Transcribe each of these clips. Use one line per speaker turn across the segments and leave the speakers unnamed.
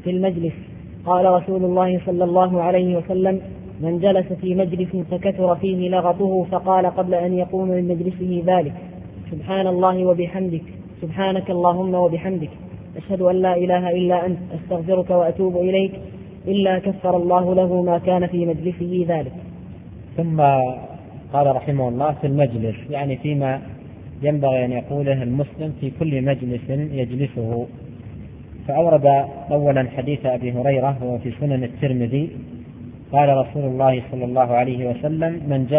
في المجلس. قال رسول الله صلى الله عليه وسلم: من جلس في مجلس فكثر فيه لغطه فقال قبل أن يقوم من مجلسه ذلك: سبحان الله وبحمدك، سبحانك اللهم وبحمدك، أشهد أن لا إله إلا أنت، أستغفرك وأتوب إليك، إلا كفر الله له ما كان في مجلسه ذلك.
ثم قال رحمه الله: في المجلس، يعني فيما ينبغي أن يقوله المسلم في كل مجلس يجلسه. فأورد أولا حديث أبي هريرة وهو في سنن الترمذي: قال رسول الله صلى الله عليه وسلم: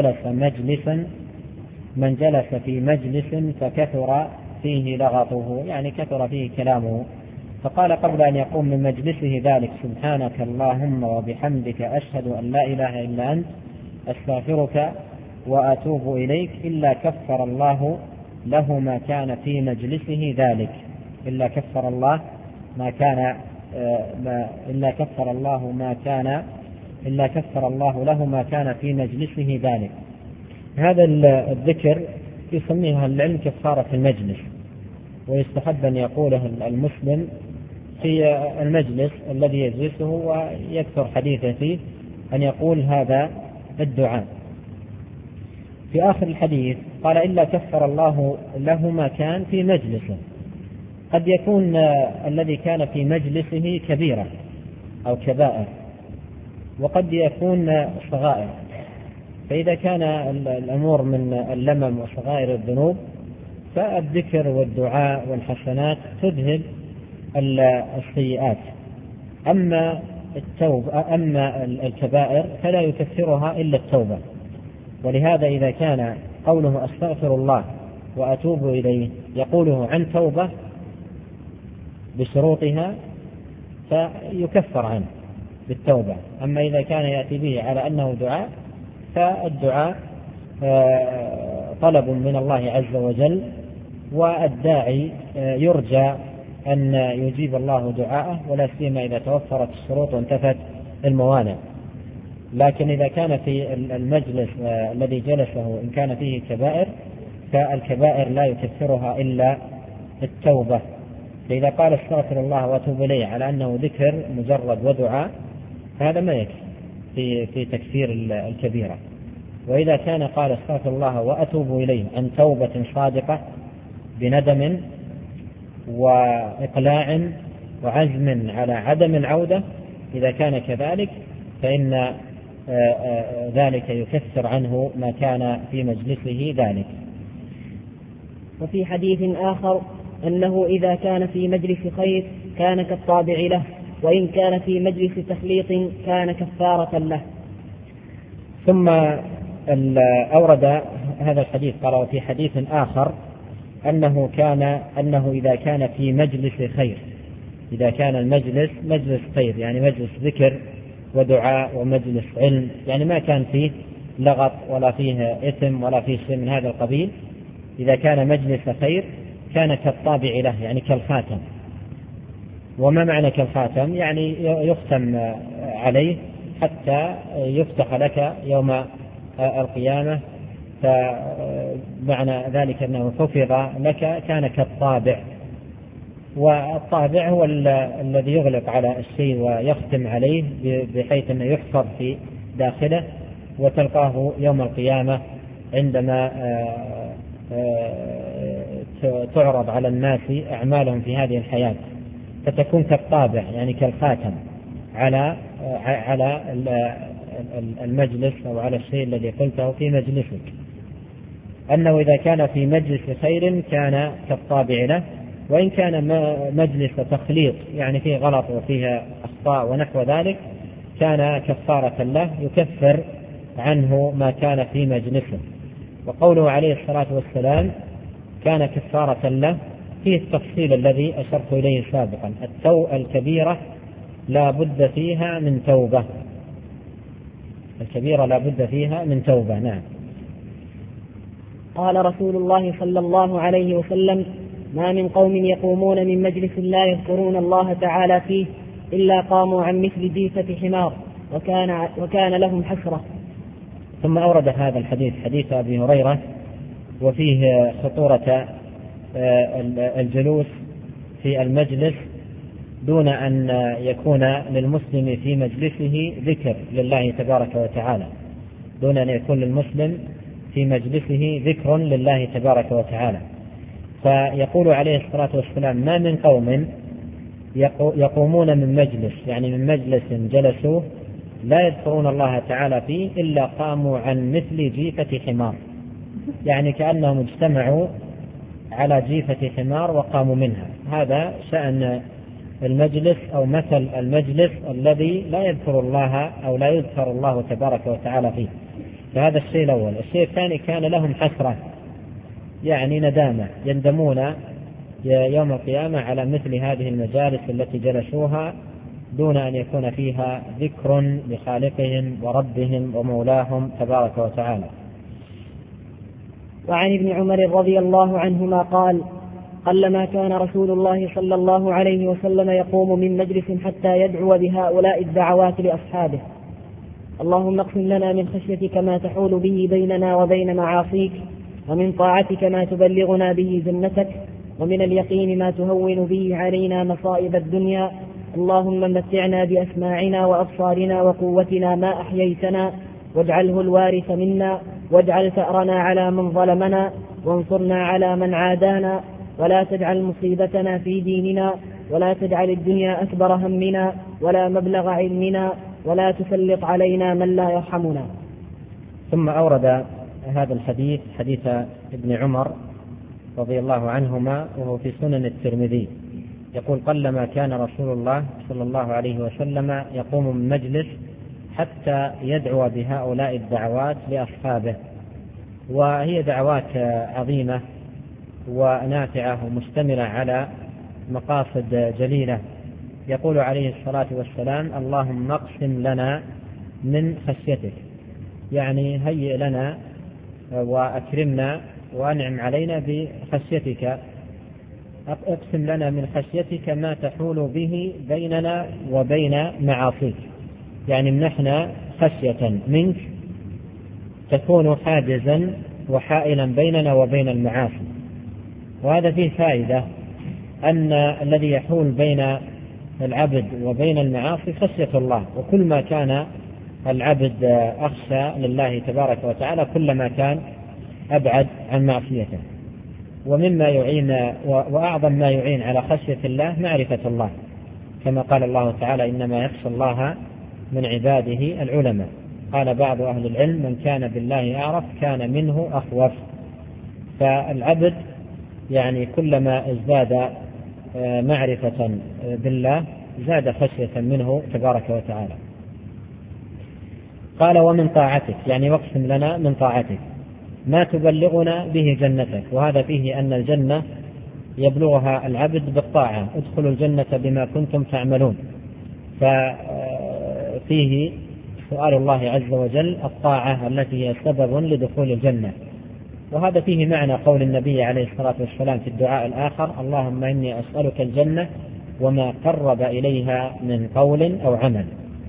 من جلس في مجلس فكثر فيه لغطه، يعني كثر فيه كلامه، فقال قبل أن يقوم من مجلسه ذلك: سبحانك اللهم وبحمدك، أشهد أن لا إله إلا أنت، أستغفرك وأتوب إليك، إلا كفر الله له ما كان في مجلسه ذلك. إلا كفر الله ما كان إلا كفر الله له ما كان في مجلسه ذلك. هذا الذكر يسميها العلم كفارة المجلس، ويستحب أن يقوله المسلم في المجلس الذي يجلسه ويكثر حديثه فيه، أن يقول هذا الدعاء. في آخر الحديث قال: إلا كفر الله له ما كان في مجلسه. قد يكون الذي كان في مجلسه كبيرة أو كبائر، وقد يكون صغائر، فإذا كان الأمور من اللمم وصغائر الذنوب فالذكر والدعاء والحسنات تذهب السيئات. أما الكبائر فلا يكفرها إلا التوبة. ولهذا إذا كان قوله أستغفر الله وأتوب إليه يقوله عن توبة بشروطها فيكفر عنه بالتوبة. أما إذا كان يأتي به على أنه دعاء فالدعاء طلب من الله عز وجل، والداعي يرجى أن يجيب الله دعاءه، ولا سيما إذا توفرت الشروط وانتفت الموانع. لكن إذا كان في المجلس الذي جلسه إن كان فيه كبائر فالكبائر لا يكفرها إلا التوبة. فإذا قال استغفر الله وأتوب إليه على أنه ذكر مجرد ودعاء هذا ما يكفي في تكفير الكبيرة. وإذا كان قال استغفر الله وأتوب إليه عن توبة صادقة بندم وإقلاع وعزم على عدم العودة، إذا كان كذلك فإن ذلك يكفر عنه ما كان في مجلسه ذلك.
وفي حديث آخر أنه إذا كان في مجلس خير كان كالطابع له، وإن كان في مجلس تخليط كان كفارة له.
ثم أورد هذا الحديث قال: وفي حديث آخر أنه إذا كان في مجلس خير، إذا كان المجلس مجلس خير يعني مجلس ذكر ودعاء ومجلس علم، يعني ما كان فيه لغط ولا فيه إثم ولا فيه شيء من هذا القبيل، إذا كان مجلس خير كان كالطابع له يعني كالخاتم. وما معنى كالخاتم؟ يعني يختم عليه حتى يفتح لك يوم القيامة، فمعنى ذلك أنه حفظ لك كان كالطابع. والطابع هو الذي يغلق على الشيء ويختم عليه بحيث أنه يحفظ في داخله، وتلقاه يوم القيامة عندما تعرض على الناس أعمالهم في هذه الحياة، فتكون كالطابع يعني كالخاتم على المجلس أو على الشيء الذي قلته في مجلسك. أنه إذا كان في مجلس خير كان كالطابع له، وإن كان مجلس تخليط يعني فيه غلط وفيه أخطاء ونحو ذلك كان كفارة له يكفر عنه ما كان في مجلسه. وقوله عليه الصلاة والسلام كان كفارة له فيه التفصيل الذي أشرت إليه سابقا: الكبيرة لا بد فيها من توبة، الكبيرة لا بد فيها من توبة. نعم.
قال رسول الله صلى الله عليه وسلم: ما من قوم يقومون من مجلس لا يذكرون الله تعالى فيه إلا قاموا عن مثل جيفة حمار وكان لهم حسرة.
ثم أورد هذا الحديث حديث أبي هريرة وفيه خطورة الجلوس في المجلس دون أن يكون للمسلم في مجلسه ذكر لله تبارك وتعالى، دون أن يكون للمسلم في مجلسه ذكر لله تبارك وتعالى. فيقول عليه الصلاة والسلام: ما من قوم يقومون من مجلس، يعني من مجلس جلسوه لا يذكرون الله تعالى فيه إلا قاموا عن مثل جيفة حمار، يعني كأنهم اجتمعوا على جيفة حمار وقاموا منها. هذا شأن المجلس أو مثل المجلس الذي لا يذكر الله أو لا يذكر الله تبارك وتعالى فيه. فهذا الشيء الأول. الشيء الثاني: كان لهم حسرة، يعني ندامة، يندمون يوم القيامة على مثل هذه المجالس التي جلسوها دون أن يكون فيها ذكر لخالقهم وربهم ومولاهم تبارك وتعالى.
وعن ابن عمر رضي الله عنهما قال: قلما كان رسول الله صلى الله عليه وسلم يقوم من مجلس حتى يدعو بهؤلاء الدعوات لأصحابه: اللهم اقسم لنا من خشيتك ما تحول به بيننا وبين معاصيك، ومن طاعتك ما تبلغنا به جنتك، ومن اليقين ما تهون به علينا مصائب الدنيا، اللهم متعنا بأسماعنا وأبصارنا وقوتنا ما أحييتنا، واجعله الوارث منا، واجعل ثأرنا على من ظلمنا، وانصرنا على من عادانا، ولا تجعل مصيبتنا في ديننا، ولا تجعل الدنيا أكبر همنا ولا مبلغ علمنا، ولا تسلط علينا من لا يرحمنا.
ثم أورد هذا الحديث، حديث ابن عمر رضي الله عنهما، وهو في سنن الترمذي، يقول: قلما كان رسول الله صلى الله عليه وسلم يقوم من مجلس حتى يدعو بهؤلاء الدعوات لأصحابه. وهي دعوات عظيمة ونافعة ومشتملة على مقاصد جليلة. يقول عليه الصلاة والسلام: اللهم اقسم لنا من خشيتك، يعني هيئ لنا وأكرمنا وأنعم علينا بخشيتك، اقسم لنا من خشيتك ما تحول به بيننا وبين معاصيك، يعني منحنا خشية منك تكون حاجزا وحائلا بيننا وبين المعاصي. وهذا فيه فائدة، أن الذي يحول بين العبد وبين المعاصي خشية الله، وكل ما كان العبد أخشى لله تبارك وتعالى كلما كان أبعد عن معصيته. ومما يعين وأعظم ما يعين على خشية الله معرفة الله، كما قال الله تعالى: إنما يخشى الله من عباده العلماء. قال بعض أهل العلم: من كان بالله أعرف كان منه أخوف. فالعبد يعني كلما ازداد معرفة بالله زاد خشية منه تبارك وتعالى. قال: ومن طاعتك، يعني واقسم لنا من طاعتك ما تبلغنا به جنتك. وهذا فيه أن الجنة يبلغها العبد بالطاعة: ادخلوا الجنة بما كنتم تعملون. ففيه سؤال الله عز وجل الطاعة التي هي سبب لدخول الجنة. وهذا فيه معنى قول النبي عليه الصلاة والسلام في الدعاء الآخر: اللهم إني أسألك الجنة وما قرب إليها من قول أو عمل.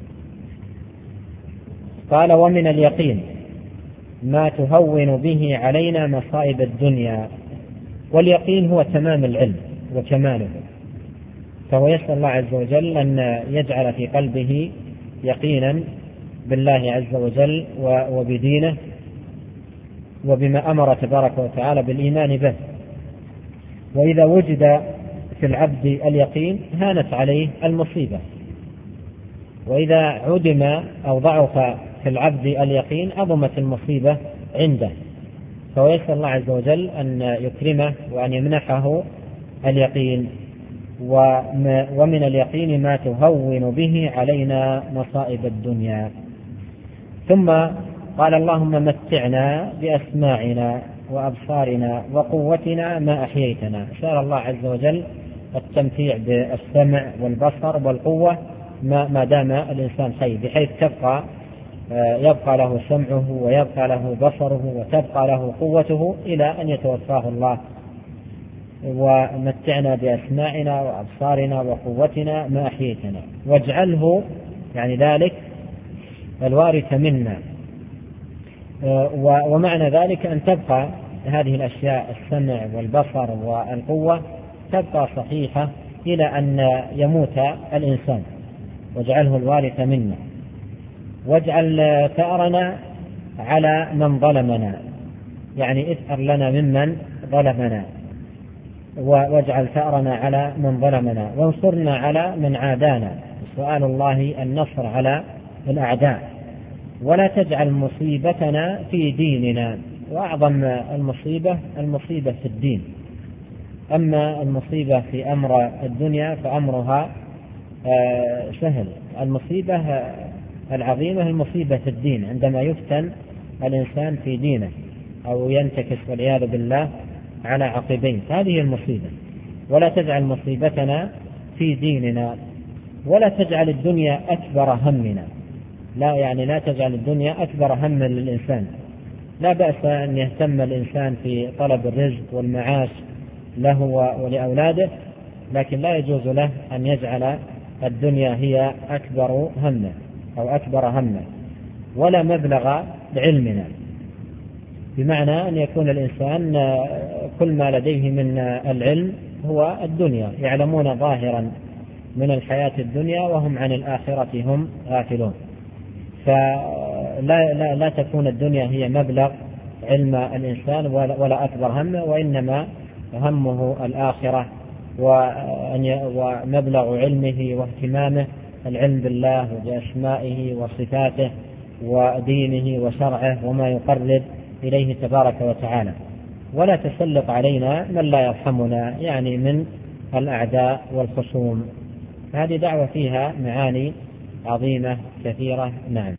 قال: ومن اليقين ما تهون به علينا مصائب الدنيا. واليقين هو تمام العلم وكماله، فهو يسأل الله عز وجل أن يجعل في قلبه يقينا بالله عز وجل وبدينه وبما أمر تبارك وتعالى بالإيمان به. وإذا وجد في العبد اليقين هانت عليه المصيبة، وإذا عدم أو ضعف في العبد اليقين عظمت المصيبة عنده. فهو يسأل الله عز وجل أن يكرمه وأن يمنحه اليقين. ومن اليقين ما تهون به علينا مصائب الدنيا. ثم قال: اللهم متعنا بأسماعنا وأبصارنا وقوتنا ما أحييتنا. سأل الله عز وجل التمتيع بالسمع والبصر والقوة ما دام الإنسان حي، بحيث يبقى له سمعه ويبقى له بصره وتبقى له قوته إلى أن يتوفاه الله. ومتعنا بأسماعنا وأبصارنا وقوتنا ما أحييتنا، واجعله يعني ذلك الوارث منا. ومعنى ذلك أن تبقى هذه الأشياء السمع والبصر والقوة تبقى صحيحة إلى أن يموت الإنسان، واجعله الوارث منا، واجعل ثأرنا على من ظلمنا، يعني اثأر لنا ممن ظلمنا، واجعل ثأرنا على من ظلمنا، وانصرنا على من عادانا. سؤال الله النصر على الأعداء. ولا تجعل مصيبتنا في ديننا. وأعظم المصيبة في الدين. أما المصيبة في أمر الدنيا فأمرها سهل. المصيبة العظيمة المصيبة في الدين، عندما يفتن الإنسان في دينه أو ينتكس والعياذ بالله على عقبين، هذه المصيبة. ولا تجعل مصيبتنا في ديننا. ولا تجعل الدنيا أكبر همنا. لا تجعل الدنيا أكبر هم للإنسان. لا بأس أن يهتم الإنسان في طلب الرزق والمعاش له ولأولاده، لكن لا يجوز له أن يجعل الدنيا هي أكبر همه أو أكبر همه. ولا مبلغ علمنا، بمعنى أن يكون الإنسان كل ما لديه من العلم هو الدنيا، يعلمون ظاهرا من الحياة الدنيا وهم عن الآخرة هم غافلون. فلا تكون الدنيا هي مبلغ علم الإنسان ولا أكبر همه، وإنما همه الآخرة، ومبلغ علمه واهتمامه العلم بالله وبأسمائه وصفاته ودينه وشرعه وما يقرب إليه تبارك وتعالى. ولا تسلط علينا من لا يرحمنا، يعني من الأعداء والخصوم. هذه دعوة فيها معاني عظيمة كثيرة. نعم.